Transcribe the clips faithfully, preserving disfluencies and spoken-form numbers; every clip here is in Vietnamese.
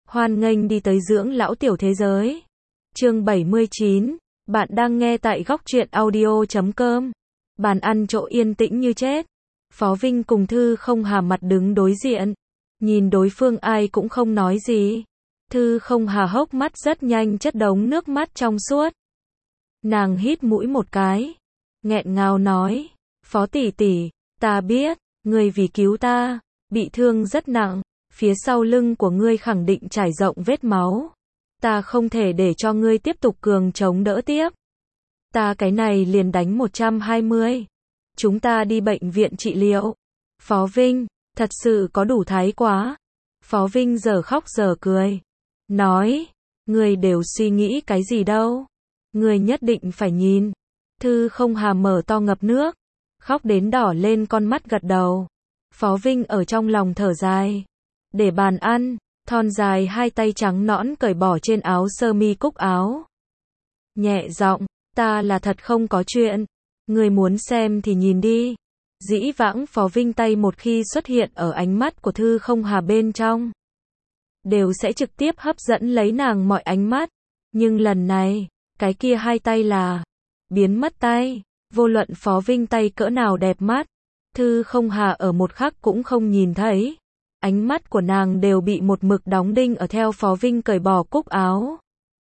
Hoan nghênh đi tới dưỡng lão tiểu thế giới. Chương bảy mươi chín, bạn đang nghe tại góc truyện audio chấm com. Bàn ăn chỗ yên tĩnh như chết. Phó Vinh cùng Thư Không Hà mặt đứng đối diện. Nhìn đối phương ai cũng không nói gì. Thư Không Hà hốc mắt rất nhanh chất đống nước mắt trong suốt. Nàng hít mũi một cái. Nghẹn ngào nói. Phó tỷ tỷ, ta biết, ngươi vì cứu ta, bị thương rất nặng. Phía sau lưng của ngươi khẳng định trải rộng vết máu. Ta không thể để cho ngươi tiếp tục cường chống đỡ tiếp. Ta cái này liền đánh một trăm hai mươi. Chúng ta đi bệnh viện trị liệu. Phó Vinh, thật sự có đủ thái quá. Phó Vinh giờ khóc giờ cười. Nói, ngươi đều suy nghĩ cái gì đâu. Ngươi nhất định phải nhìn. Thư Không Hà mở to ngập nước. Khóc đến đỏ lên con mắt gật đầu. Phó Vinh ở trong lòng thở dài. Để bàn ăn, thon dài hai tay trắng nõn cởi bỏ trên áo sơ mi cúc áo. Nhẹ giọng, ta là thật không có chuyện. Người muốn xem thì nhìn đi. Dĩ vãng Phó Vinh tay một khi xuất hiện ở ánh mắt của Thư Không Hà bên trong. Đều sẽ trực tiếp hấp dẫn lấy nàng mọi ánh mắt. Nhưng lần này, cái kia hai tay là biến mất tay. Vô luận Phó Vinh tay cỡ nào đẹp mắt. Thư Không Hà ở một khắc cũng không nhìn thấy. Ánh mắt của nàng đều bị một mực đóng đinh ở theo Phó Vinh cởi bỏ cúc áo.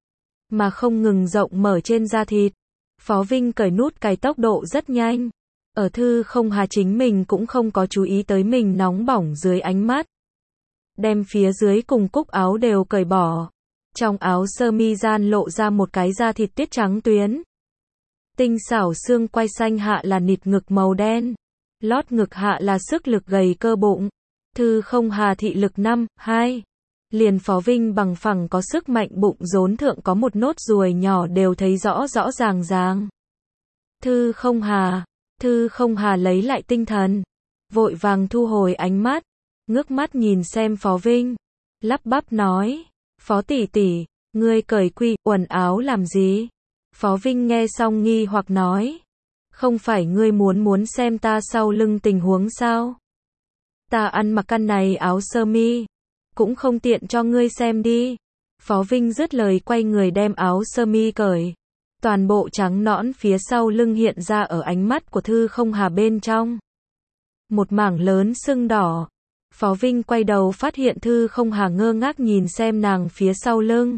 Mà không ngừng rộng mở trên da thịt. Phó Vinh cởi nút cài tốc độ rất nhanh. Ở Thư Không Hà chính mình cũng không có chú ý tới mình nóng bỏng dưới ánh mắt. Đem phía dưới cùng cúc áo đều cởi bỏ. Trong áo sơ mi gian lộ ra một cái da thịt tiết trắng tuyến. Tinh xảo xương quai xanh hạ là nịt ngực màu đen. Lót ngực hạ là sức lực gầy cơ bụng. Thư Không Hà thị lực năm, hai. Liền Phó Vinh bằng phẳng có sức mạnh bụng rốn thượng có một nốt ruồi nhỏ đều thấy rõ rõ ràng ràng. Thư Không Hà, Thư Không Hà lấy lại tinh thần. Vội vàng thu hồi ánh mắt. Ngước mắt nhìn xem Phó Vinh. Lắp bắp nói. Phó tỷ tỷ, ngươi cởi quy quần áo làm gì? Phó Vinh nghe xong nghi hoặc nói. Không phải ngươi muốn muốn xem ta sau lưng tình huống sao? Ta ăn mặc căn này áo sơ mi, cũng không tiện cho ngươi xem đi. Phó Vinh dứt lời quay người đem áo sơ mi cởi. Toàn bộ trắng nõn phía sau lưng hiện ra ở ánh mắt của Thư Không Hà bên trong. Một mảng lớn sưng đỏ. Phó Vinh quay đầu phát hiện Thư Không Hà ngơ ngác nhìn xem nàng phía sau lưng.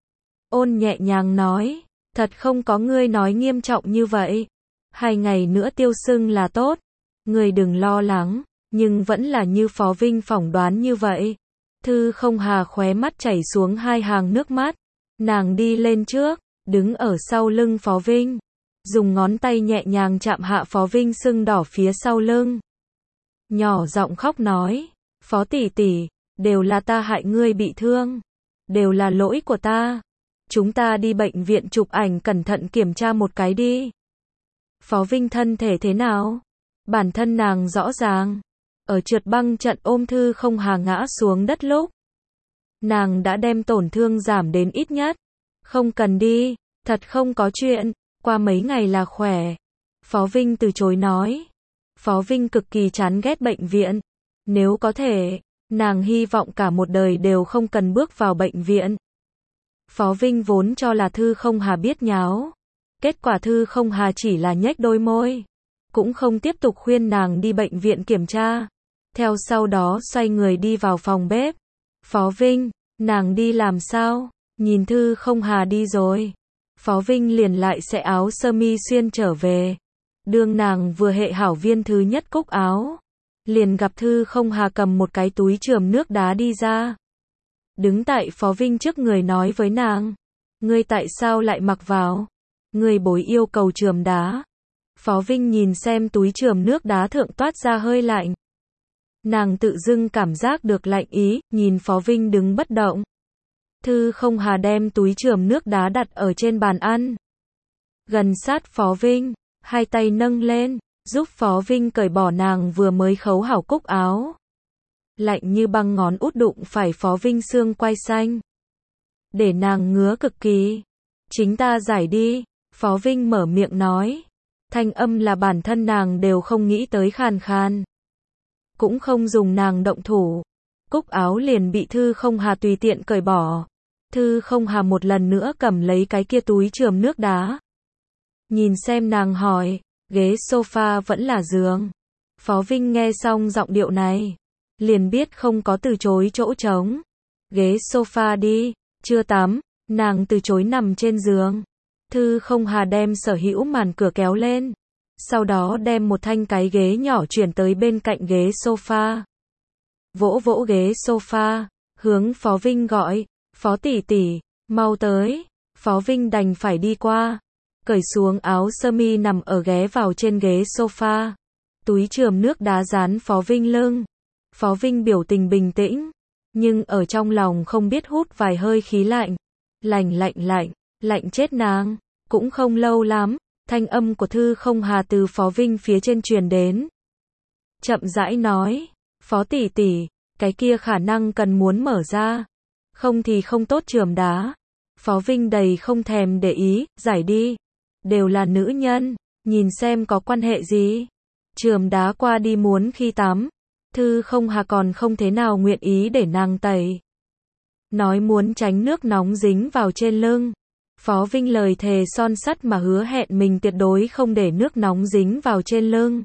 Ôn nhẹ nhàng nói, thật không có ngươi nói nghiêm trọng như vậy. Hai ngày nữa tiêu sưng là tốt. Ngươi đừng lo lắng. Nhưng vẫn là như Phó Vinh phỏng đoán như vậy. Thư Không Hà khóe mắt chảy xuống hai hàng nước mắt. Nàng đi lên trước, đứng ở sau lưng Phó Vinh. Dùng ngón tay nhẹ nhàng chạm hạ Phó Vinh sưng đỏ phía sau lưng. Nhỏ giọng khóc nói, Phó tỷ tỷ, đều là ta hại ngươi bị thương. Đều là lỗi của ta. Chúng ta đi bệnh viện chụp ảnh cẩn thận kiểm tra một cái đi. Phó Vinh thân thể thế nào? Bản thân nàng rõ ràng. Ở trượt băng trận ôm Thư Không Hà ngã xuống đất lúc. Nàng đã đem tổn thương giảm đến ít nhất. Không cần đi, thật không có chuyện, qua mấy ngày là khỏe. Phó Vinh từ chối nói. Phó Vinh cực kỳ chán ghét bệnh viện. Nếu có thể, nàng hy vọng cả một đời đều không cần bước vào bệnh viện. Phó Vinh vốn cho là Thư Không Hà biết nháo. Kết quả Thư Không Hà chỉ là nhếch đôi môi. Cũng không tiếp tục khuyên nàng đi bệnh viện kiểm tra. Theo sau đó xoay người đi vào phòng bếp. Phó Vinh, nàng đi làm sao? Nhìn Thư Không Hà đi rồi. Phó Vinh liền lại xẻ áo sơ mi xuyên trở về. Đương nàng vừa hệ hảo viên thứ nhất cúc áo. Liền gặp Thư Không Hà cầm một cái túi chườm nước đá đi ra. Đứng tại Phó Vinh trước người nói với nàng. Ngươi tại sao lại mặc vào? Ngươi bối yêu cầu chườm đá. Phó Vinh nhìn xem túi chườm nước đá thượng toát ra hơi lạnh. Nàng tự dưng cảm giác được lạnh ý, nhìn Phó Vinh đứng bất động. Thư Không Hà đem túi chườm nước đá đặt ở trên bàn ăn. Gần sát Phó Vinh, hai tay nâng lên, giúp Phó Vinh cởi bỏ nàng vừa mới khấu hảo cúc áo. Lạnh như băng ngón út đụng phải Phó Vinh xương quai xanh. Để nàng ngứa cực kỳ. Chính ta giải đi, Phó Vinh mở miệng nói. Thanh âm là bản thân nàng đều không nghĩ tới khàn khàn. Cũng không dùng nàng động thủ. cúc áo liền bị Thư Không Hà tùy tiện cởi bỏ. Thư Không Hà một lần nữa cầm lấy cái kia túi chườm nước đá. Nhìn xem nàng hỏi, ghế sofa vẫn là giường. Phó Vinh nghe xong giọng điệu này, liền biết không có từ chối chỗ trống. Ghế sofa đi, chưa tắm, nàng từ chối nằm trên giường. Thư Không Hà đem sở hữu màn cửa kéo lên, sau đó đem một thanh cái ghế nhỏ chuyển tới bên cạnh ghế sofa. Vỗ vỗ ghế sofa, hướng Phó Vinh gọi, Phó tỷ tỷ, mau tới. Phó Vinh đành phải đi qua, cởi xuống áo sơ mi nằm ở ghé vào trên ghế sofa. Túi chườm nước đá dán Phó Vinh lưng. Phó Vinh biểu tình bình tĩnh, nhưng ở trong lòng không biết hút vài hơi khí lạnh. Lạnh lạnh lạnh, lạnh chết nàng. Cũng không lâu lắm, thanh âm của Thư Không Hà từ Phó Vinh phía trên truyền đến. Chậm rãi nói, Phó tỷ tỷ, cái kia khả năng cần muốn mở ra, không thì không tốt chườm đá. Phó Vinh đầy không thèm để ý, giải đi. Đều là nữ nhân, nhìn xem có quan hệ gì. Chườm đá qua đi muốn khi tắm. Thư Không Hà còn không thế nào nguyện ý để nàng tẩy. Nói muốn tránh nước nóng dính vào trên lưng. Phó Vinh lời thề son sắt mà hứa hẹn mình tuyệt đối không để nước nóng dính vào trên lưng.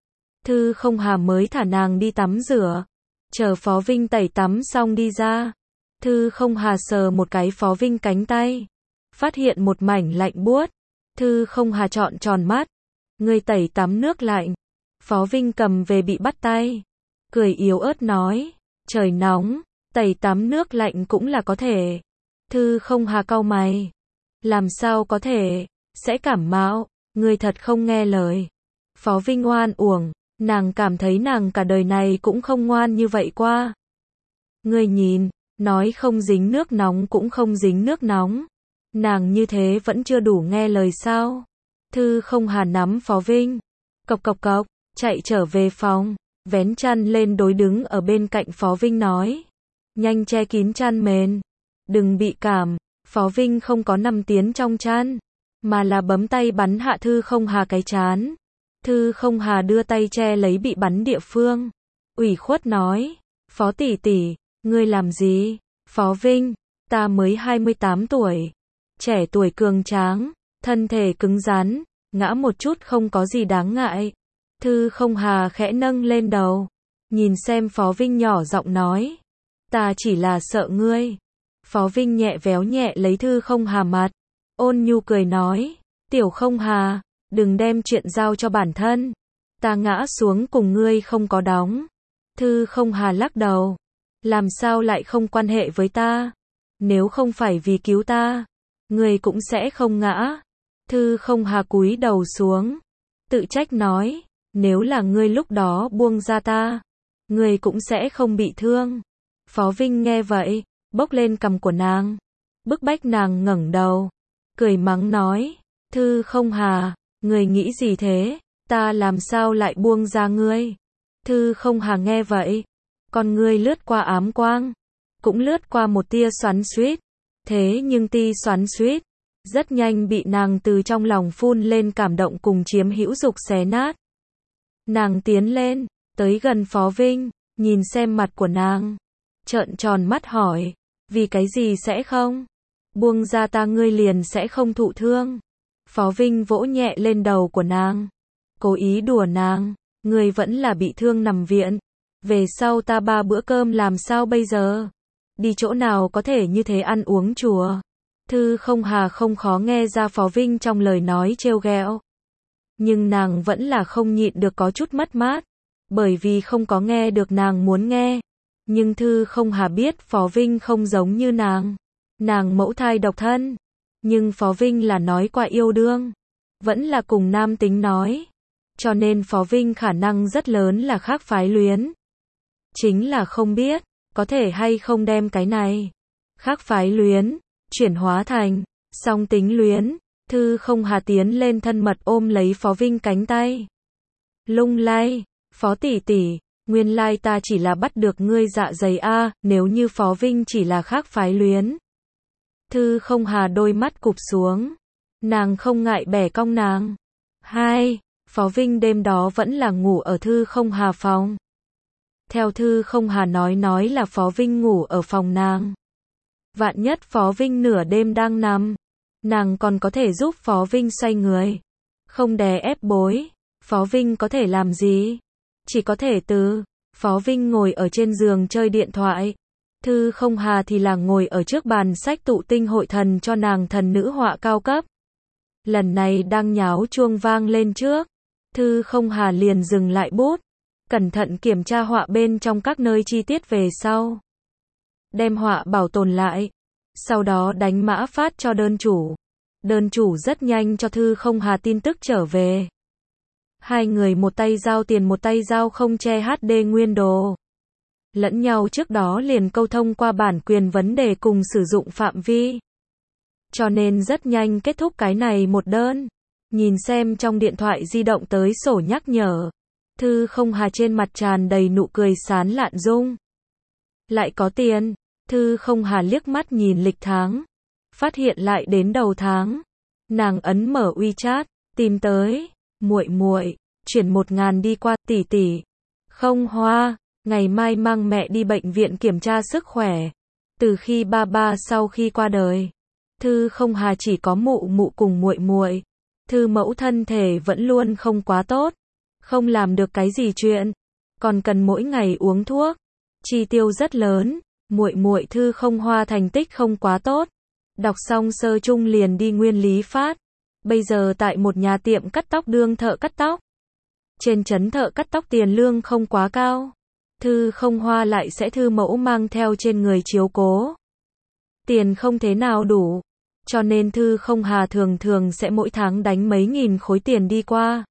Thư Không Hà mới thả nàng đi tắm rửa. Chờ Phó Vinh tẩy tắm xong đi ra. Thư Không Hà sờ một cái Phó Vinh cánh tay. Phát hiện một mảnh lạnh buốt. Thư Không Hà trọn tròn mắt. Người tẩy tắm nước lạnh. Phó Vinh cầm về bị bắt tay. Cười yếu ớt nói. Trời nóng, tẩy tắm nước lạnh cũng là có thể. Thư Không Hà cau mày. Làm sao có thể, sẽ cảm mạo, người thật không nghe lời. Phó Vinh oan uổng, nàng cảm thấy nàng cả đời này cũng không ngoan như vậy qua. Người nhìn, nói không dính nước nóng cũng không dính nước nóng. Nàng như thế vẫn chưa đủ nghe lời sao? Thư Không Hà nắm Phó Vinh, cộc cộc cộc, chạy trở về phòng, vén chăn lên đối đứng ở bên cạnh Phó Vinh nói. Nhanh che kín chăn mền, đừng bị cảm. Phó Vinh không có nằm tiến trong chăn, mà là bấm tay bắn hạ Thư Không Hà cái chán. Thư Không Hà đưa tay che lấy bị bắn địa phương. Ủy khuất nói, Phó tỷ tỷ, ngươi làm gì? Phó Vinh, ta mới hai mươi tám tuổi. Trẻ tuổi cường tráng, thân thể cứng rắn, ngã một chút không có gì đáng ngại. Thư Không Hà khẽ nâng lên đầu, nhìn xem Phó Vinh nhỏ giọng nói. Ta chỉ là sợ ngươi. Phó Vinh nhẹ véo nhẹ lấy Thư Không Hà mặt, ôn nhu cười nói, Tiểu Không Hà, đừng đem chuyện giao cho bản thân. Ta ngã xuống cùng ngươi không có đóng. Thư Không Hà lắc đầu, làm sao lại không quan hệ với ta? Nếu không phải vì cứu ta, ngươi cũng sẽ không ngã. Thư Không Hà cúi đầu xuống, tự trách nói, nếu là ngươi lúc đó buông ra ta, ngươi cũng sẽ không bị thương. Phó Vinh nghe vậy, bốc lên cằm của nàng, bức bách nàng ngẩng đầu, cười mắng nói, Thư Không Hà, ngươi nghĩ gì thế, ta làm sao lại buông ra ngươi? Thư Không Hà nghe vậy, con ngươi lướt qua ám quang, cũng lướt qua một tia xoắn xuýt, thế nhưng tia xoắn xuýt rất nhanh bị nàng từ trong lòng phun lên cảm động cùng chiếm hữu dục xé nát. Nàng tiến lên, tới gần Phó Vinh, nhìn xem mặt của nàng, trợn tròn mắt hỏi, vì cái gì sẽ không? Buông ra ta ngươi liền sẽ không thụ thương. Phó Vinh vỗ nhẹ lên đầu của nàng, cố ý đùa nàng, ngươi vẫn là bị thương nằm viện. Về sau ta ba bữa cơm làm sao bây giờ? Đi chỗ nào có thể như thế ăn uống chùa? Thư Không Hà không khó nghe ra Phó Vinh trong lời nói trêu ghẹo. Nhưng nàng vẫn là không nhịn được có chút mất mát, bởi vì không có nghe được nàng muốn nghe. Nhưng Thư Không Hà biết Phó Vinh không giống như nàng. Nàng mẫu thai độc thân. Nhưng Phó Vinh là nói qua yêu đương. Vẫn là cùng nam tính nói. Cho nên Phó Vinh khả năng rất lớn là khác phái luyến. Chính là không biết, có thể hay không đem cái này. Khác phái luyến, chuyển hóa thành, song tính luyến. Thư Không Hà tiến lên thân mật ôm lấy Phó Vinh cánh tay. Lung lay, Phó tỷ tỷ. Nguyên lai ta chỉ là bắt được ngươi dạ dày a, nếu như Phó Vinh chỉ là khác phái luyến. Thư Không Hà đôi mắt cụp xuống. Nàng không ngại bẻ cong nàng. Hai, Phó Vinh đêm đó vẫn là ngủ ở Thư Không Hà phòng. Theo Thư Không Hà nói nói là Phó Vinh ngủ ở phòng nàng. Vạn nhất Phó Vinh nửa đêm đang nằm, nàng còn có thể giúp Phó Vinh xoay người. Không đè ép bối, Phó Vinh có thể làm gì? Chỉ có thể từ Phó Vinh ngồi ở trên giường chơi điện thoại. Thư Không Hà thì là ngồi ở trước bàn sách tụ tinh hội thần cho nàng thần nữ họa cao cấp. Lần này đang nháo chuông vang lên trước, Thư Không Hà liền dừng lại bút, cẩn thận kiểm tra họa bên trong các nơi chi tiết về sau. Đem họa bảo tồn lại, sau đó đánh mã phát cho đơn chủ. Đơn chủ rất nhanh cho Thư Không Hà tin tức trở về. Hai người một tay giao tiền một tay giao không che hát đê nguyên đồ. Lẫn nhau trước đó liền câu thông qua bản quyền vấn đề cùng sử dụng phạm vi. Cho nên rất nhanh kết thúc cái này một đơn. Nhìn xem trong điện thoại di động tới sổ nhắc nhở. Thư Không Hà trên mặt tràn đầy nụ cười sán lạn dung. Lại có tiền. Thư Không Hà liếc mắt nhìn lịch tháng. Phát hiện lại đến đầu tháng. Nàng ấn mở WeChat, tìm tới. Muội muội, chuyển một ngàn đi qua, tỷ tỷ. Không Hoa, ngày mai mang mẹ đi bệnh viện kiểm tra sức khỏe. Từ khi ba ba sau khi qua đời, Thư Không Hà chỉ có mụ mụ cùng muội muội. Thư mẫu thân thể vẫn luôn không quá tốt, không làm được cái gì chuyện, còn cần mỗi ngày uống thuốc, chi tiêu rất lớn. Muội muội Thư Không Hoa thành tích không quá tốt, đọc xong sơ trung liền đi nguyên lý phát, bây giờ tại một nhà tiệm cắt tóc đương thợ cắt tóc. Trên trấn thợ cắt tóc tiền lương không quá cao, Thư Không Hoa lại sẽ Thư mẫu mang theo trên người chiếu cố. Tiền không thế nào đủ, cho nên Thư Không Hà thường thường sẽ mỗi tháng đánh mấy nghìn khối tiền đi qua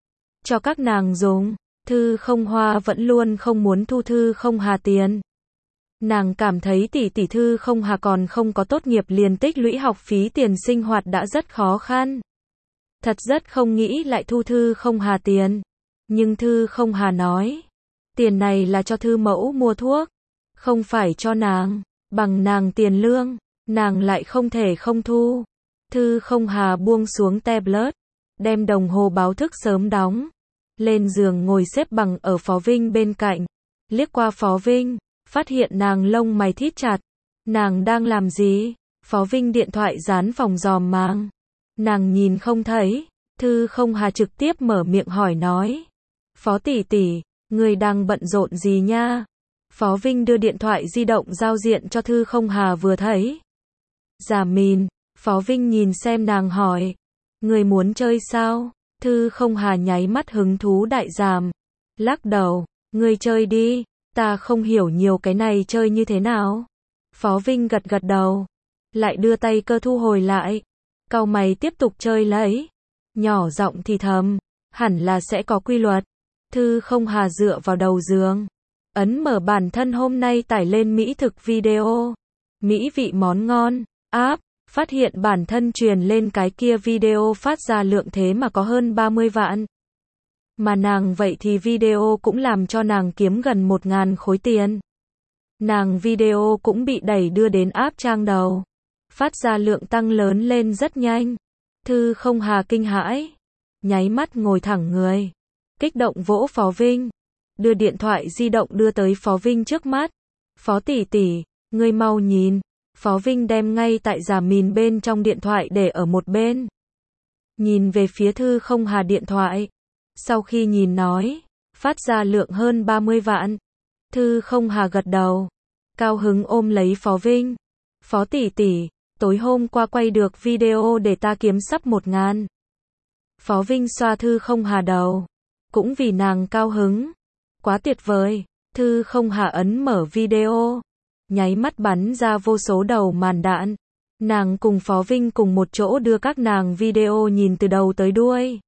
cho các nàng dùng. Thư Không Hoa vẫn luôn không muốn thu Thư Không Hà tiền. Nàng cảm thấy tỷ tỷ Thư Không Hà còn không có tốt nghiệp liền tích lũy học phí tiền sinh hoạt đã rất khó khăn. Thật rất không nghĩ lại thu Thư Không Hà tiền. Nhưng Thư Không Hà nói, tiền này là cho Thư mẫu mua thuốc, không phải cho nàng, bằng nàng tiền lương, nàng lại không thể không thu. Thư Không Hà buông xuống tablet, đem đồng hồ báo thức sớm đóng, lên giường ngồi xếp bằng ở Phó Vinh bên cạnh, liếc qua Phó Vinh, phát hiện nàng lông mày thít chặt. Nàng đang làm gì? Phó Vinh điện thoại dán phòng dòm mang. Nàng nhìn không thấy. Thư Không Hà trực tiếp mở miệng hỏi nói. Phó tỷ tỷ, người đang bận rộn gì nha? Phó Vinh đưa điện thoại di động giao diện cho Thư Không Hà vừa thấy. Giả mìn, Phó Vinh nhìn xem nàng hỏi. Người muốn chơi sao? Thư Không Hà nháy mắt hứng thú đại giảm. Lắc đầu, người chơi đi. Ta không hiểu nhiều cái này chơi như thế nào. Phó Vinh gật gật đầu, lại đưa tay cơ thu hồi lại. Cau mày tiếp tục chơi lấy. Nhỏ giọng thì thầm, hẳn là sẽ có quy luật. Thư Không Hà dựa vào đầu giường, ấn mở bản thân hôm nay tải lên mỹ thực video. Mỹ vị món ngon, app, phát hiện bản thân truyền lên cái kia video phát ra lượng thế mà có hơn ba mươi vạn. Mà nàng vậy thì video cũng làm cho nàng kiếm gần một ngàn khối tiền. Nàng video cũng bị đẩy đưa đến app trang đầu. Phát ra lượng tăng lớn lên rất nhanh. Thư Không Hà kinh hãi, nháy mắt ngồi thẳng người, kích động vỗ Phó Vinh, đưa điện thoại di động đưa tới Phó Vinh trước mắt. Phó tỷ tỷ, ngươi mau nhìn. Phó Vinh đem ngay tại giả mìn bên trong điện thoại để ở một bên. Nhìn về phía Thư Không Hà điện thoại. Sau khi nhìn nói, phát ra lượng hơn ba mươi vạn. Thư Không Hà gật đầu, cao hứng ôm lấy Phó Vinh. Phó tỷ tỷ, tối hôm qua quay được video để ta kiếm sắp một ngàn. Phó Vinh xoa Thư Không Hà đầu, cũng vì nàng cao hứng. Quá tuyệt vời. Thư Không Hà ấn mở video, nháy mắt bắn ra vô số đầu màn đạn. Nàng cùng Phó Vinh cùng một chỗ đưa các nàng video nhìn từ đầu tới đuôi.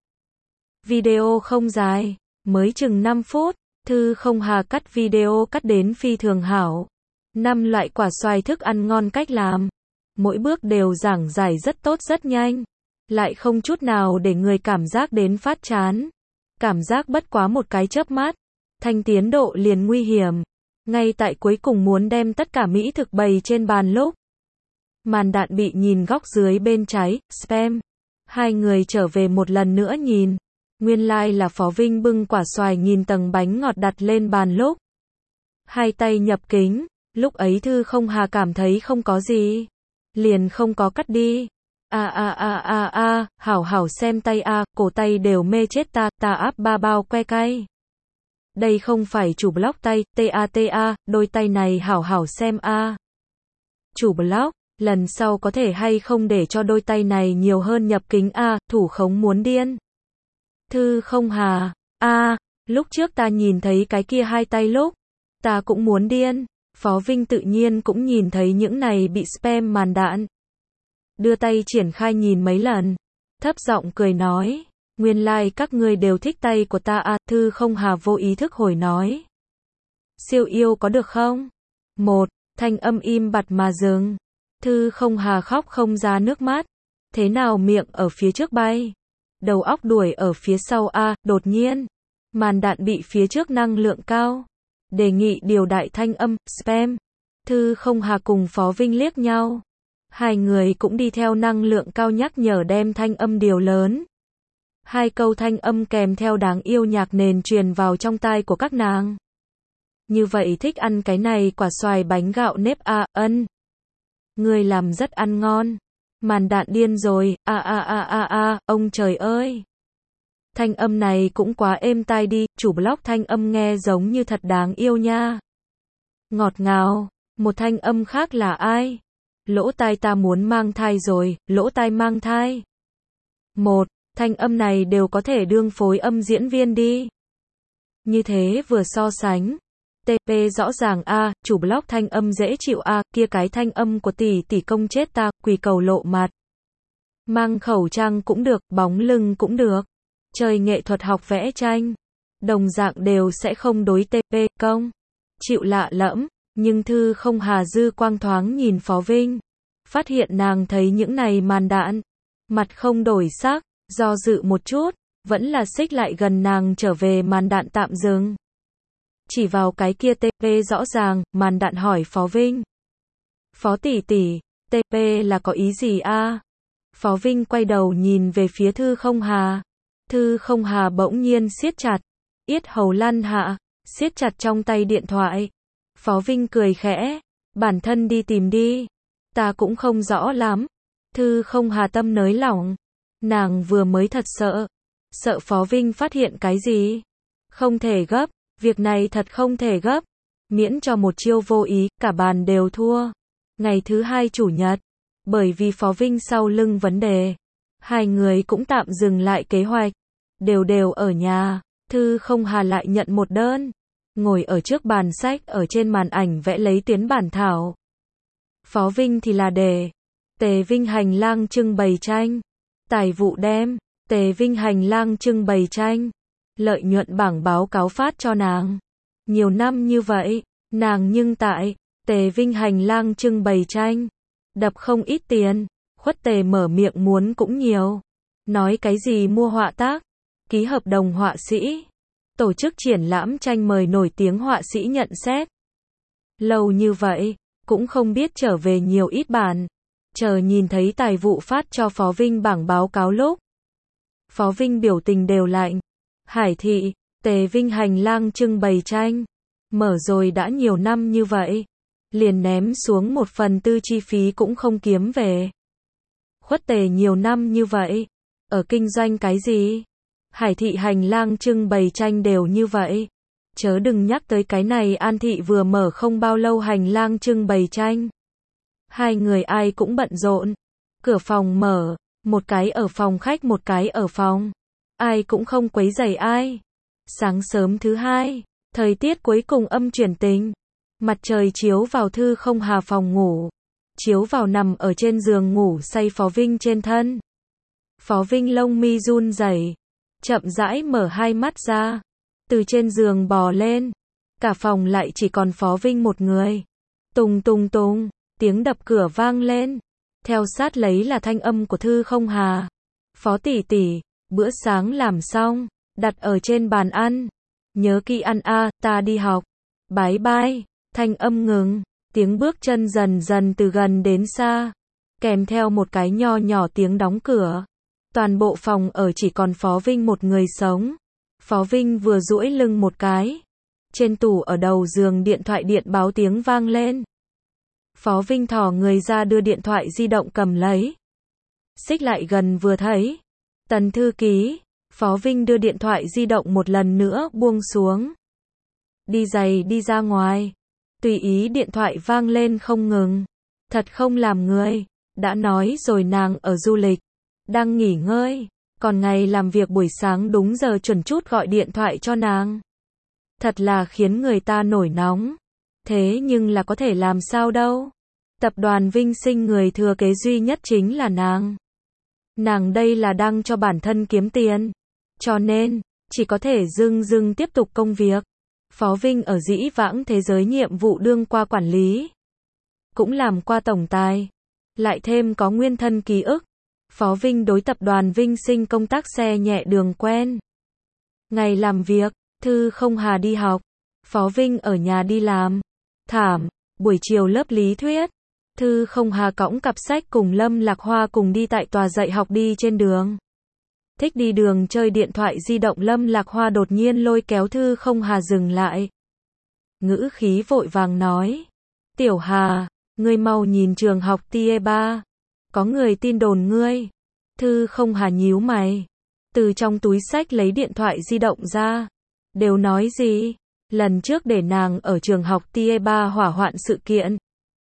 Video không dài, mới chừng năm phút, Thư Không Hà cắt video cắt đến phi thường hảo. Năm loại quả xoài thức ăn ngon cách làm. Mỗi bước đều giảng giải rất tốt rất nhanh. Lại không chút nào để người cảm giác đến phát chán. Cảm giác bất quá một cái chớp mắt. Thanh tiến độ liền nguy hiểm. Ngay tại cuối cùng muốn đem tất cả mỹ thực bày trên bàn lúc. Màn đạn bị nhìn góc dưới bên trái, spam. Hai người trở về một lần nữa nhìn. Nguyên lai like là Phó Vinh bưng quả xoài nghìn tầng bánh ngọt đặt lên bàn lúc. Hai tay nhập kính, lúc ấy Thư Không Hà cảm thấy không có gì. Liền không có cắt đi. A a a a a, hảo hảo xem tay a, cổ tay đều mê chết ta, ta áp ba bao que cay. Đây không phải chủ blog tay, ta ta, đôi tay này hảo hảo xem a. Chủ blog, lần sau có thể hay không để cho đôi tay này nhiều hơn nhập kính a, thủ khống muốn điên. Thư Không Hà, a, lúc trước ta nhìn thấy cái kia hai tay lúc, ta cũng muốn điên. Phó Vinh tự nhiên cũng nhìn thấy những này bị spam màn đạn. Đưa tay triển khai nhìn mấy lần, thấp giọng cười nói, nguyên lai like các ngươi đều thích tay của ta à, Thư Không Hà vô ý thức hồi nói. Siêu yêu có được không? Một, thanh âm im bặt mà dừng. Thư Không Hà khóc không ra nước mắt. Thế nào miệng ở phía trước bay, đầu óc đuổi ở phía sau a, à, đột nhiên, màn đạn bị phía trước năng lượng cao. Đề nghị điều đại thanh âm, spam. Thư Không Hà cùng Phó Vinh liếc nhau. Hai người cũng đi theo năng lượng cao nhắc nhở đem thanh âm điều lớn. Hai câu thanh âm kèm theo đáng yêu nhạc nền truyền vào trong tai của các nàng. Như vậy thích ăn cái này quả xoài bánh gạo nếp a, à, ân. Người làm rất ăn ngon. Màn đạn điên rồi, a a a a a, ông trời ơi. Thanh âm này cũng quá êm tai đi, chủ blog thanh âm nghe giống như thật đáng yêu nha. Ngọt ngào, một thanh âm khác là ai? Lỗ tai ta muốn mang thai rồi, lỗ tai mang thai. Một, thanh âm này đều có thể đương phối âm diễn viên đi. Như thế vừa so sánh. tê pê rõ ràng a, à, chủ blog thanh âm dễ chịu a, à, kia cái thanh âm của tỷ tỷ công chết ta, quỳ cầu lộ mặt. Mang khẩu trang cũng được, bóng lưng cũng được. Chơi nghệ thuật học vẽ tranh, đồng dạng đều sẽ không đối tê pê công. Chịu lạ lẫm, nhưng Thư Không Hà dư quang thoáng nhìn Phó Vinh. Phát hiện nàng thấy những này màn đạn. Mặt không đổi sắc, do dự một chút, vẫn là xích lại gần nàng trở về màn đạn tạm dừng. Chỉ vào cái kia tê pê rõ ràng, màn đạn hỏi Phó Vinh. Phó tỷ tỷ, tê pê là có ý gì a? À? Phó Vinh quay đầu nhìn về phía Thư Không Hà. Thư Không Hà bỗng nhiên siết chặt, yết hầu lăn hạ, siết chặt trong tay điện thoại. Phó Vinh cười khẽ, bản thân đi tìm đi, ta cũng không rõ lắm. Thư Không Hà tâm nới lỏng, nàng vừa mới thật sợ, sợ Phó Vinh phát hiện cái gì. Không thể gấp, việc này thật không thể gấp, miễn cho một chiêu vô ý, cả bàn đều thua. Ngày thứ hai chủ nhật, bởi vì Phó Vinh sau lưng vấn đề, hai người cũng tạm dừng lại kế hoạch, đều đều ở nhà. Thư Không Hà lại nhận một đơn, ngồi ở trước bàn sách ở trên màn ảnh vẽ lấy tiến bản thảo. Phó Vinh thì là đề, Tề Vinh hành lang trưng bày tranh, tài vụ đem, Tề Vinh hành lang trưng bày tranh, lợi nhuận bảng báo cáo phát cho nàng. Nhiều năm như vậy, nàng nhưng tại Tề Vinh hành lang trưng bày tranh, đập không ít tiền. Khuất Tề mở miệng muốn cũng nhiều, nói cái gì mua họa tác, ký hợp đồng họa sĩ, tổ chức triển lãm tranh mời nổi tiếng họa sĩ nhận xét. Lâu như vậy, cũng không biết trở về nhiều ít bản, chờ nhìn thấy tài vụ phát cho Phó Vinh bảng báo cáo lúc. Phó Vinh biểu tình đều lạnh. Hải thị, Tề Vinh hành lang trưng bày tranh, mở rồi đã nhiều năm như vậy, liền ném xuống một phần tư chi phí cũng không kiếm về. Khuất Tề nhiều năm như vậy, ở kinh doanh cái gì? Hải thị hành lang trưng bày tranh đều như vậy. Chớ đừng nhắc tới cái này An thị vừa mở không bao lâu hành lang trưng bày tranh. Hai người ai cũng bận rộn. Cửa phòng mở, một cái ở phòng khách một cái ở phòng. Ai cũng không quấy rầy ai. Sáng sớm thứ hai, thời tiết cuối cùng âm chuyển tình. Mặt trời chiếu vào Thư Không Hà phòng ngủ. Chiếu vào nằm ở trên giường ngủ say Phó Vinh trên thân. Phó Vinh lông mi run rẩy, chậm rãi mở hai mắt ra, từ trên giường bò lên. Cả phòng lại chỉ còn Phó Vinh một người. Tùng tùng tùng, tiếng đập cửa vang lên. Theo sát lấy là thanh âm của Thư Không Hà. Phó tỷ tỷ, bữa sáng làm xong, đặt ở trên bàn ăn. Nhớ kỹ ăn a, ta đi học. Bái bai. Thanh âm ngừng, tiếng bước chân dần dần từ gần đến xa, kèm theo một cái nho nhỏ tiếng đóng cửa. Toàn bộ phòng ở chỉ còn Phó Vinh một người sống. Phó Vinh vừa duỗi lưng một cái, Trên tủ ở đầu giường điện thoại điện báo tiếng vang lên. Phó Vinh thò người ra đưa điện thoại di động cầm lấy. Xích lại gần vừa thấy. Tần thư ký. Phó Vinh đưa điện thoại di động một lần nữa buông xuống. Đi giày đi ra ngoài. Tùy ý điện thoại vang lên không ngừng. Thật không làm người. Đã nói rồi nàng ở du lịch. Đang nghỉ ngơi. Còn ngày làm việc buổi sáng đúng giờ chuẩn chút gọi điện thoại cho nàng. Thật là khiến người ta nổi nóng. Thế nhưng là có thể làm sao đâu. Tập đoàn Vinh Sinh người thừa kế duy nhất chính là nàng. Nàng đây là đang cho bản thân kiếm tiền. Cho nên, chỉ có thể dưng dưng tiếp tục công việc. Phó Vinh ở dĩ vãng thế giới nhiệm vụ đương qua quản lý. Cũng làm qua tổng tài. Lại thêm có nguyên thân ký ức. Phó Vinh đối tập đoàn Vinh Sinh công tác xe nhẹ đường quen. Ngày làm việc, Thư Không Hà đi học. Phó Vinh ở nhà đi làm. Thảm, buổi chiều lớp lý thuyết. Thư Không Hà cõng cặp sách cùng Lâm Lạc Hoa cùng đi tại tòa dạy học đi trên đường. Thích đi đường chơi điện thoại di động Lâm Lạc Hoa đột nhiên lôi kéo Thư Không Hà dừng lại. Ngữ khí vội vàng nói. Tiểu Hà, ngươi mau nhìn trường học Tie ba. Có người tin đồn ngươi. Thư Không Hà nhíu mày. Từ trong túi sách lấy điện thoại di động ra. Đều nói gì? Lần trước để nàng ở trường học Tie ba hỏa hoạn sự kiện.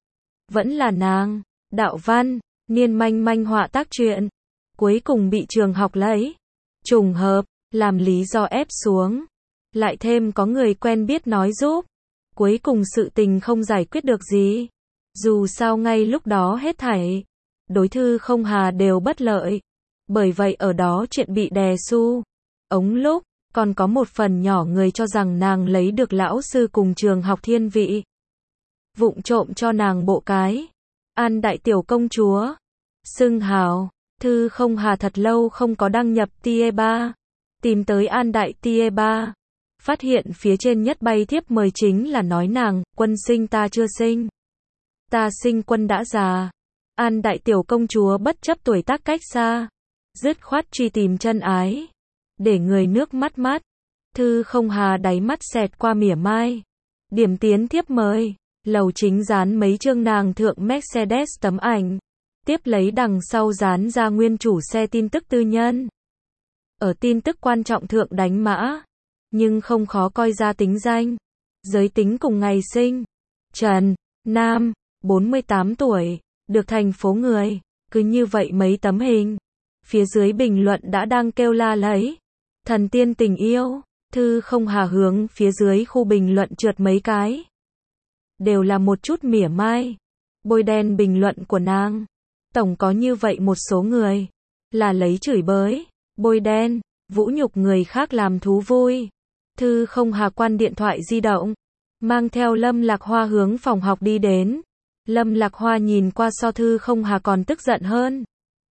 Vẫn là nàng. Đạo văn, niên manh manh họa tác truyện. Cuối cùng bị trường học lấy. Trùng hợp, làm lý do ép xuống. Lại thêm có người quen biết nói giúp. Cuối cùng sự tình không giải quyết được gì. Dù sao ngay lúc đó hết thảy. Đối Thư Không Hà đều bất lợi. Bởi vậy ở đó chuyện bị đè su. Ống lúc, còn có một phần nhỏ người cho rằng nàng lấy được lão sư cùng trường học thiên vị. Vụng trộm cho nàng bộ cái. An đại tiểu công chúa. Xưng hào. Thư Không Hà thật lâu không có đăng nhập Tie ba. Tìm tới An đại Tie ba. Phát hiện phía trên nhất bay thiếp mời chính là nói nàng, quân sinh ta chưa sinh. Ta sinh quân đã già. An đại tiểu công chúa bất chấp tuổi tác cách xa. Dứt khoát truy tìm chân ái. Để người nước mắt mắt. Thư Không Hà đáy mắt xẹt qua mỉa mai. Điểm tiến thiếp mời. Lầu chính dán mấy chương nàng thượng Mercedes tấm ảnh. Tiếp lấy đằng sau dán ra nguyên chủ xe tin tức tư nhân. Ở tin tức quan trọng thượng đánh mã. Nhưng không khó coi ra tính danh. Giới tính cùng ngày sinh. Trần, nam, bốn mươi tám tuổi, được thành phố người. Cứ như vậy mấy tấm hình. Phía dưới bình luận đã đang kêu la lấy. Thần tiên tình yêu. Thư Không Hà hướng phía dưới khu bình luận trượt mấy cái. Đều là một chút mỉa mai. Bôi đen bình luận của nàng. Tổng có như vậy một số người. Là lấy chửi bới, bôi đen, vũ nhục người khác làm thú vui. Thư Không Hà quan điện thoại di động. Mang theo Lâm Lạc Hoa hướng phòng học đi đến. Lâm Lạc Hoa nhìn qua so Thư Không Hà còn tức giận hơn.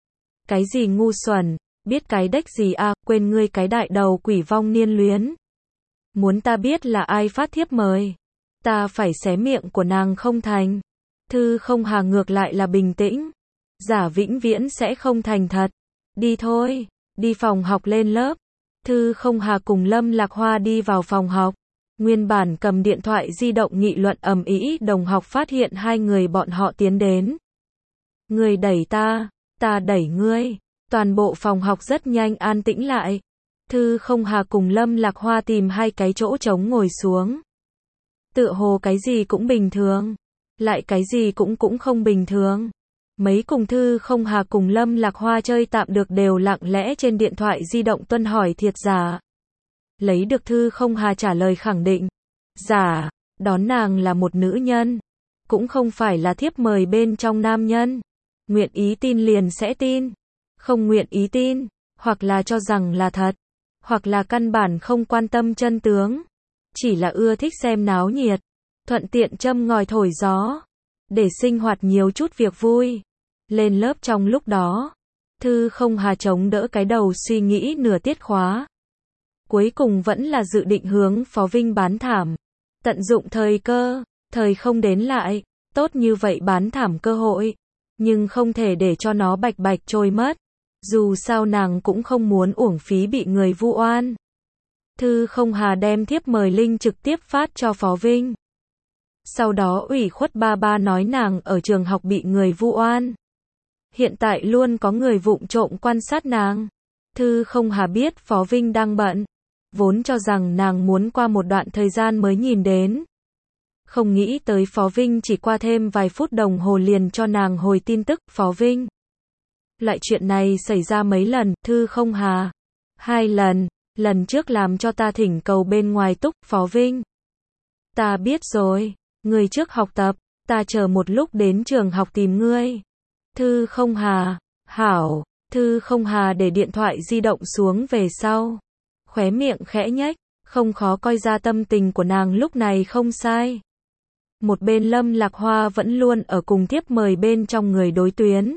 Cái gì ngu xuẩn, biết cái đếch gì à, quên ngươi cái đại đầu quỷ vong niên luyến. Muốn ta biết là ai phát thiếp mời. Ta phải xé miệng của nàng không thành. Thư Không Hà ngược lại là bình tĩnh. Giả vĩnh viễn sẽ không thành thật. Đi thôi, đi phòng học lên lớp. Thư Không Hà cùng Lâm Lạc Hoa đi vào phòng học. Nguyên bản cầm điện thoại di động nghị luận ầm ĩ, đồng học phát hiện hai người bọn họ tiến đến. Người đẩy ta, ta đẩy ngươi. Toàn bộ phòng học rất nhanh an tĩnh lại. Thư Không Hà cùng Lâm Lạc Hoa tìm hai cái chỗ trống ngồi xuống. Tựa hồ cái gì cũng bình thường. Lại cái gì cũng cũng không bình thường. Mấy cùng Thư Không Hà cùng Lâm Lạc Hoa chơi tạm được đều lặng lẽ trên điện thoại di động tuân hỏi thiệt giả. Lấy được Thư Không Hà trả lời khẳng định. Giả, đón nàng là một nữ nhân. Cũng không phải là thiếp mời bên trong nam nhân. Nguyện ý tin liền sẽ tin. Không nguyện ý tin, hoặc là cho rằng là thật. Hoặc là căn bản không quan tâm chân tướng. Chỉ là ưa thích xem náo nhiệt. Thuận tiện châm ngòi thổi gió. Để sinh hoạt nhiều chút việc vui. Lên lớp trong lúc đó. Thư Không Hà chống đỡ cái đầu suy nghĩ nửa tiết khóa. Cuối cùng vẫn là dự định hướng Phó Vinh bán thảm. Tận dụng thời cơ, thời không đến lại. Tốt như vậy bán thảm cơ hội. Nhưng không thể để cho nó bạch bạch trôi mất. Dù sao nàng cũng không muốn uổng phí bị người vu oan. Thư Không Hà đem thiếp mời link trực tiếp phát cho Phó Vinh. Sau đó ủy khuất ba ba nói nàng ở trường học bị người vu oan. Hiện tại luôn có người vụng trộm quan sát nàng. Thư Không Hà biết Phó Vinh đang bận. Vốn cho rằng nàng muốn qua một đoạn thời gian mới nhìn đến. Không nghĩ tới Phó Vinh chỉ qua thêm vài phút đồng hồ liền cho nàng hồi tin tức. Phó Vinh. Loại chuyện này xảy ra mấy lần, Thư Không Hà. Hai lần, lần trước làm cho ta thỉnh cầu bên ngoài túc. Phó Vinh. Ta biết rồi, người trước học tập, ta chờ một lúc đến trường học tìm ngươi. Thư Không Hà. Hảo. Thư Không Hà để điện thoại di động xuống về sau. Khóe miệng khẽ nhếch, không khó coi ra tâm tình của nàng lúc này không sai. Một bên Lâm Lạc Hoa vẫn luôn ở cùng thiếp mời bên trong người đối tuyến.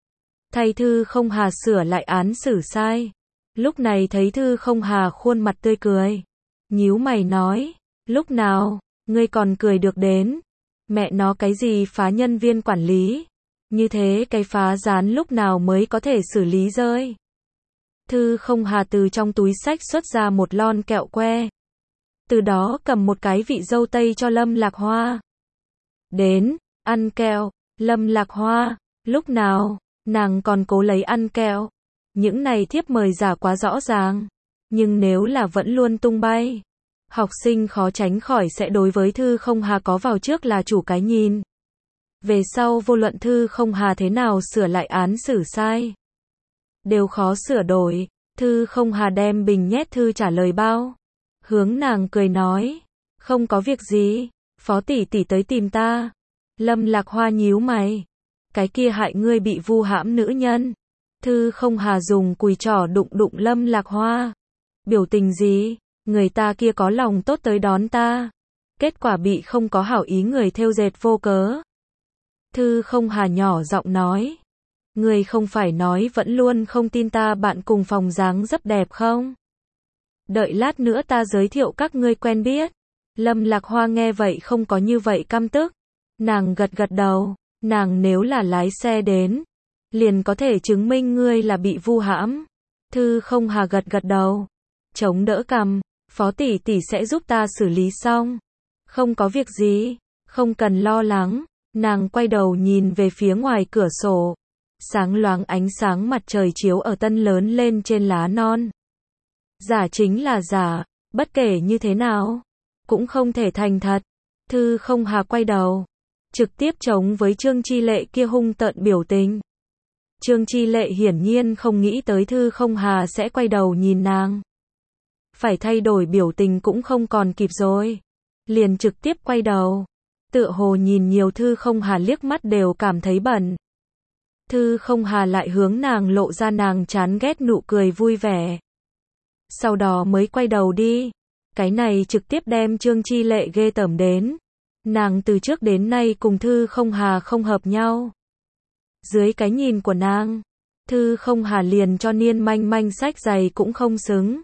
Thay Thư Không Hà sửa lại án xử sai. Lúc này thấy Thư Không Hà khuôn mặt tươi cười. Nhíu mày nói, lúc nào, ngươi còn cười được đến. Mẹ nó cái gì phá nhân viên quản lý. Như thế cái phá dán lúc nào mới có thể xử lý rơi. Thư Không Hà từ trong túi xách xuất ra một lon kẹo que. Từ đó cầm một cái vị dâu tây cho Lâm Lạc Hoa. Đến, ăn kẹo. Lâm Lạc Hoa, lúc nào, nàng còn cố lấy ăn kẹo. Những này thiếp mời giả quá rõ ràng. Nhưng nếu là vẫn luôn tung bay, học sinh khó tránh khỏi sẽ đối với Thư Không Hà có vào trước là chủ cái nhìn. Về sau vô luận Thư Không Hà thế nào sửa lại án xử sai, đều khó sửa đổi. Thư Không Hà đem bình nhét thư trả lời bao. Hướng nàng cười nói, không có việc gì, Phó tỷ tỷ tới tìm ta. Lâm Lạc Hoa nhíu mày, cái kia hại ngươi bị vu hãm nữ nhân. Thư Không Hà dùng cùi trỏ đụng đụng Lâm Lạc Hoa. Biểu tình gì, người ta kia có lòng tốt tới đón ta. Kết quả bị không có hảo ý người thêu dệt vô cớ. Thư Không Hà nhỏ giọng nói, người không phải nói vẫn luôn không tin ta bạn cùng phòng dáng dấp đẹp không? Đợi lát nữa ta giới thiệu các ngươi quen biết. Lâm Lạc Hoa nghe vậy không có như vậy căm tức. Nàng gật gật đầu, nàng nếu là lái xe đến, liền có thể chứng minh ngươi là bị vu hãm. Thư Không Hà gật gật đầu, chống đỡ cằm, Phó tỷ tỷ sẽ giúp ta xử lý xong. Không có việc gì, không cần lo lắng. Nàng quay đầu nhìn về phía ngoài cửa sổ. Sáng loáng ánh sáng mặt trời chiếu ở tân lớn lên trên lá non. Giả chính là giả, bất kể như thế nào, cũng không thể thành thật. Thư Không Hà quay đầu, trực tiếp chống với Trương Chi Lệ kia hung tợn biểu tình. Trương Chi Lệ hiển nhiên không nghĩ tới Thư Không Hà sẽ quay đầu nhìn nàng. Phải thay đổi biểu tình cũng không còn kịp rồi. Liền trực tiếp quay đầu. Tựa hồ nhìn nhiều Thư Không Hà liếc mắt đều cảm thấy bẩn. Thư Không Hà lại hướng nàng lộ ra nàng chán ghét nụ cười vui vẻ. Sau đó mới quay đầu đi. Cái này trực tiếp đem Trương Chi Lệ ghê tởm đến. Nàng từ trước đến nay cùng Thư Không Hà không hợp nhau. Dưới cái nhìn của nàng, Thư Không Hà liền cho Niên Manh Manh xách giày cũng không xứng.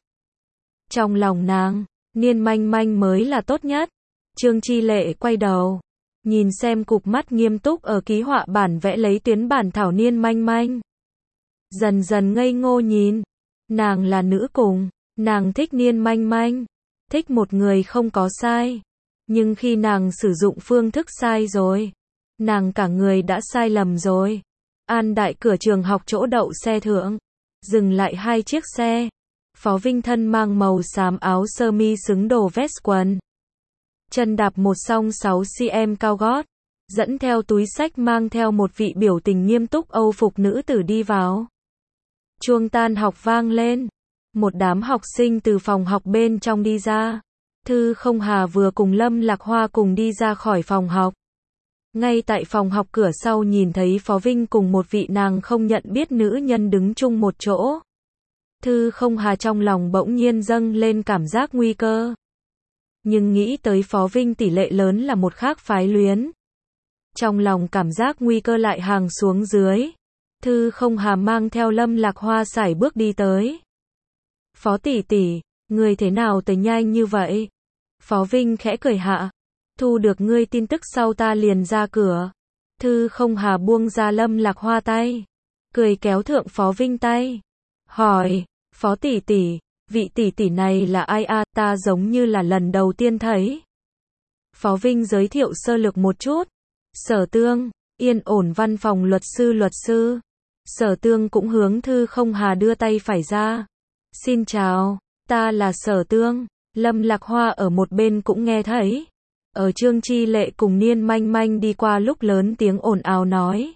Trong lòng nàng, Niên Manh Manh mới là tốt nhất. Trương Chi Lệ quay đầu, nhìn xem cục mắt nghiêm túc ở ký họa bản vẽ lấy tuyến bản thảo Niên Manh Manh. Dần dần ngây ngô nhìn, nàng là nữ cùng, nàng thích Niên Manh Manh, thích một người không có sai. Nhưng khi nàng sử dụng phương thức sai rồi, nàng cả người đã sai lầm rồi. An Đại cửa trường học chỗ đậu xe thượng, dừng lại hai chiếc xe. Phó Vinh thân mang màu xám áo sơ mi xứng đồ vest quần. Chân đạp một song sáu xăng-ti-mét cao gót, dẫn theo túi xách mang theo một vị biểu tình nghiêm túc Âu phục nữ tử đi vào. Chuông tan học vang lên, một đám học sinh từ phòng học bên trong đi ra. Thư Không Hà vừa cùng Lâm Lạc Hoa cùng đi ra khỏi phòng học. Ngay tại phòng học cửa sau nhìn thấy Phó Vinh cùng một vị nàng không nhận biết nữ nhân đứng chung một chỗ. Thư Không Hà trong lòng bỗng nhiên dâng lên cảm giác nguy cơ. Nhưng nghĩ tới Phó Vinh tỷ lệ lớn là một khác phái luyến. Trong lòng cảm giác nguy cơ lại hàng xuống dưới. Thư Không Hà mang theo Lâm Lạc Hoa sải bước đi tới. Phó tỷ tỷ, người thế nào tới nhanh như vậy? Phó Vinh khẽ cười hạ. Thu được ngươi tin tức sau ta liền ra cửa. Thư Không Hà buông ra Lâm Lạc Hoa tay. Cười kéo thượng Phó Vinh tay. Hỏi, Phó tỷ tỷ, Vị tỷ tỷ này là ai a, ta giống như là lần đầu tiên thấy. Phó Vinh giới thiệu sơ lược một chút. Sở Tương, yên ổn văn phòng luật sư luật sư. Sở Tương cũng hướng Thư Không Hà đưa tay phải ra. Xin chào, ta là Sở Tương. Lâm Lạc Hoa ở một bên cũng nghe thấy. Ở Trương Chi Lệ cùng Niên Manh Manh đi qua lúc lớn tiếng ồn ào nói.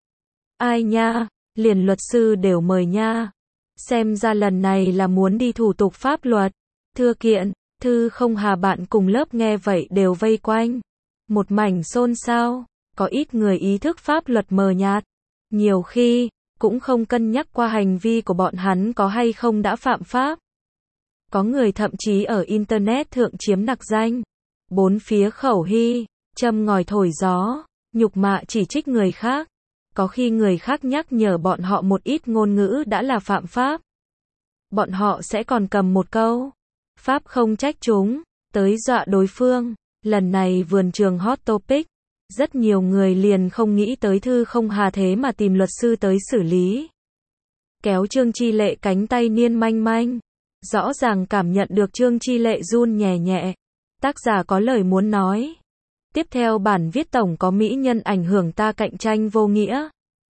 Ai nha, liền luật sư đều mời nha. Xem ra lần này là muốn đi thủ tục pháp luật. Thưa kiện, Thư Không Hà bạn cùng lớp nghe vậy đều vây quanh. Một mảnh xôn xao, có ít người ý thức pháp luật mờ nhạt. Nhiều khi, cũng không cân nhắc qua hành vi của bọn hắn có hay không đã phạm pháp. Có người thậm chí ở Internet thượng chiếm nặc danh. Bốn phía khẩu hy, châm ngòi thổi gió, nhục mạ chỉ trích người khác. Có khi người khác nhắc nhở bọn họ một ít ngôn ngữ đã là phạm pháp. Bọn họ sẽ còn cầm một câu. Pháp không trách chúng, tới dọa đối phương. Lần này vườn trường hot topic. Rất nhiều người liền không nghĩ tới Thư Không Hà thế mà tìm luật sư tới xử lý. Kéo Trương Chi Lệ cánh tay Niên Manh Manh. Rõ ràng cảm nhận được Trương Chi Lệ run nhẹ nhẹ. Tác giả có lời muốn nói. Tiếp theo bản viết tổng có mỹ nhân ảnh hưởng ta cạnh tranh vô nghĩa.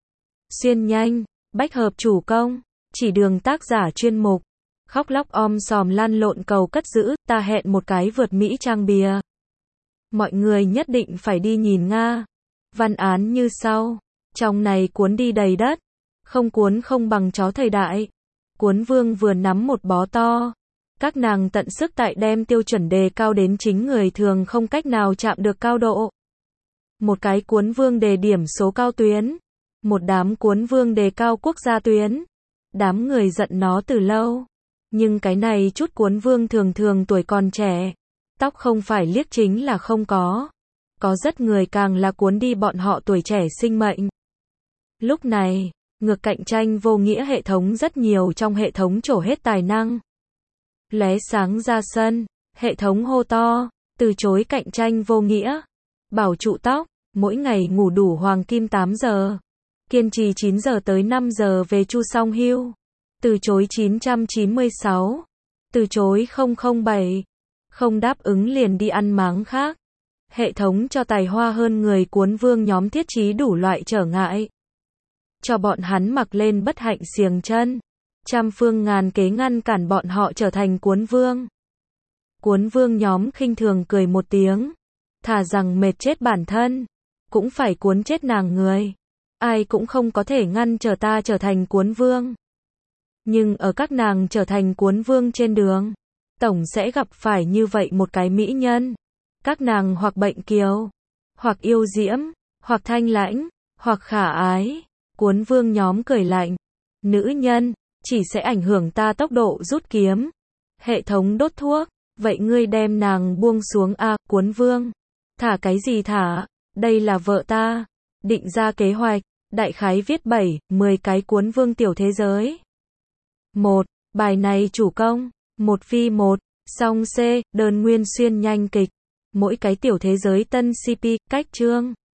Xuyên nhanh, bách hợp chủ công, chỉ đường tác giả chuyên mục. Khóc lóc om sòm lăn lộn cầu cất giữ, ta hẹn một cái vượt Mỹ trang bìa. Mọi người nhất định phải đi nhìn Nga. Văn án như sau. Trong này cuốn đi đầy đất. Không cuốn không bằng chó thời đại. Cuốn vương vừa nắm một bó to. Các nàng tận sức tại đem tiêu chuẩn đề cao đến chính người thường không cách nào chạm được cao độ. Một cái cuốn vương đề điểm số cao tuyến. Một đám cuốn vương đề cao quốc gia tuyến. Đám người giận nó từ lâu. Nhưng cái này chút cuốn vương thường thường tuổi còn trẻ. Tóc không phải liếc chính là không có. Có rất người càng là cuốn đi bọn họ tuổi trẻ sinh mệnh. Lúc này, ngược cạnh tranh vô nghĩa hệ thống rất nhiều trong hệ thống trổ hết tài năng. Lóe sáng ra sân, hệ thống hô to, từ chối cạnh tranh vô nghĩa. Bảo trụ tóc, mỗi ngày ngủ đủ hoàng kim tám giờ. Kiên trì chín giờ tới năm giờ về chu song hưu. Từ chối chín trăm chín mươi sáu. Từ chối không không bảy. Không đáp ứng liền đi ăn máng khác. Hệ thống cho tài hoa hơn người cuốn vương nhóm thiết trí đủ loại trở ngại. Cho bọn hắn mặc lên bất hạnh xiềng chân. Trăm phương ngàn kế ngăn cản bọn họ trở thành cuốn vương. Cuốn vương nhóm khinh thường cười một tiếng. Thà rằng mệt chết bản thân. Cũng phải cuốn chết nàng người. Ai cũng không có thể ngăn trở ta trở thành cuốn vương. Nhưng ở các nàng trở thành cuốn vương trên đường. Tổng sẽ gặp phải như vậy một cái mỹ nhân. Các nàng hoặc bệnh kiều. Hoặc yêu diễm. Hoặc thanh lãnh. Hoặc khả ái. Cuốn vương nhóm cười lạnh. Nữ nhân. Chỉ sẽ ảnh hưởng ta tốc độ rút kiếm. Hệ thống đốt thuốc. Vậy ngươi đem nàng buông xuống a à, cuốn vương. Thả cái gì thả. Đây là vợ ta. Định ra kế hoạch. Đại khái viết bảy, mười cái cuốn vương tiểu thế giới. một. Bài này chủ công. Một phi một. Song C. Đơn nguyên xuyên nhanh kịch. Mỗi cái tiểu thế giới tân xê pê. Cách chương.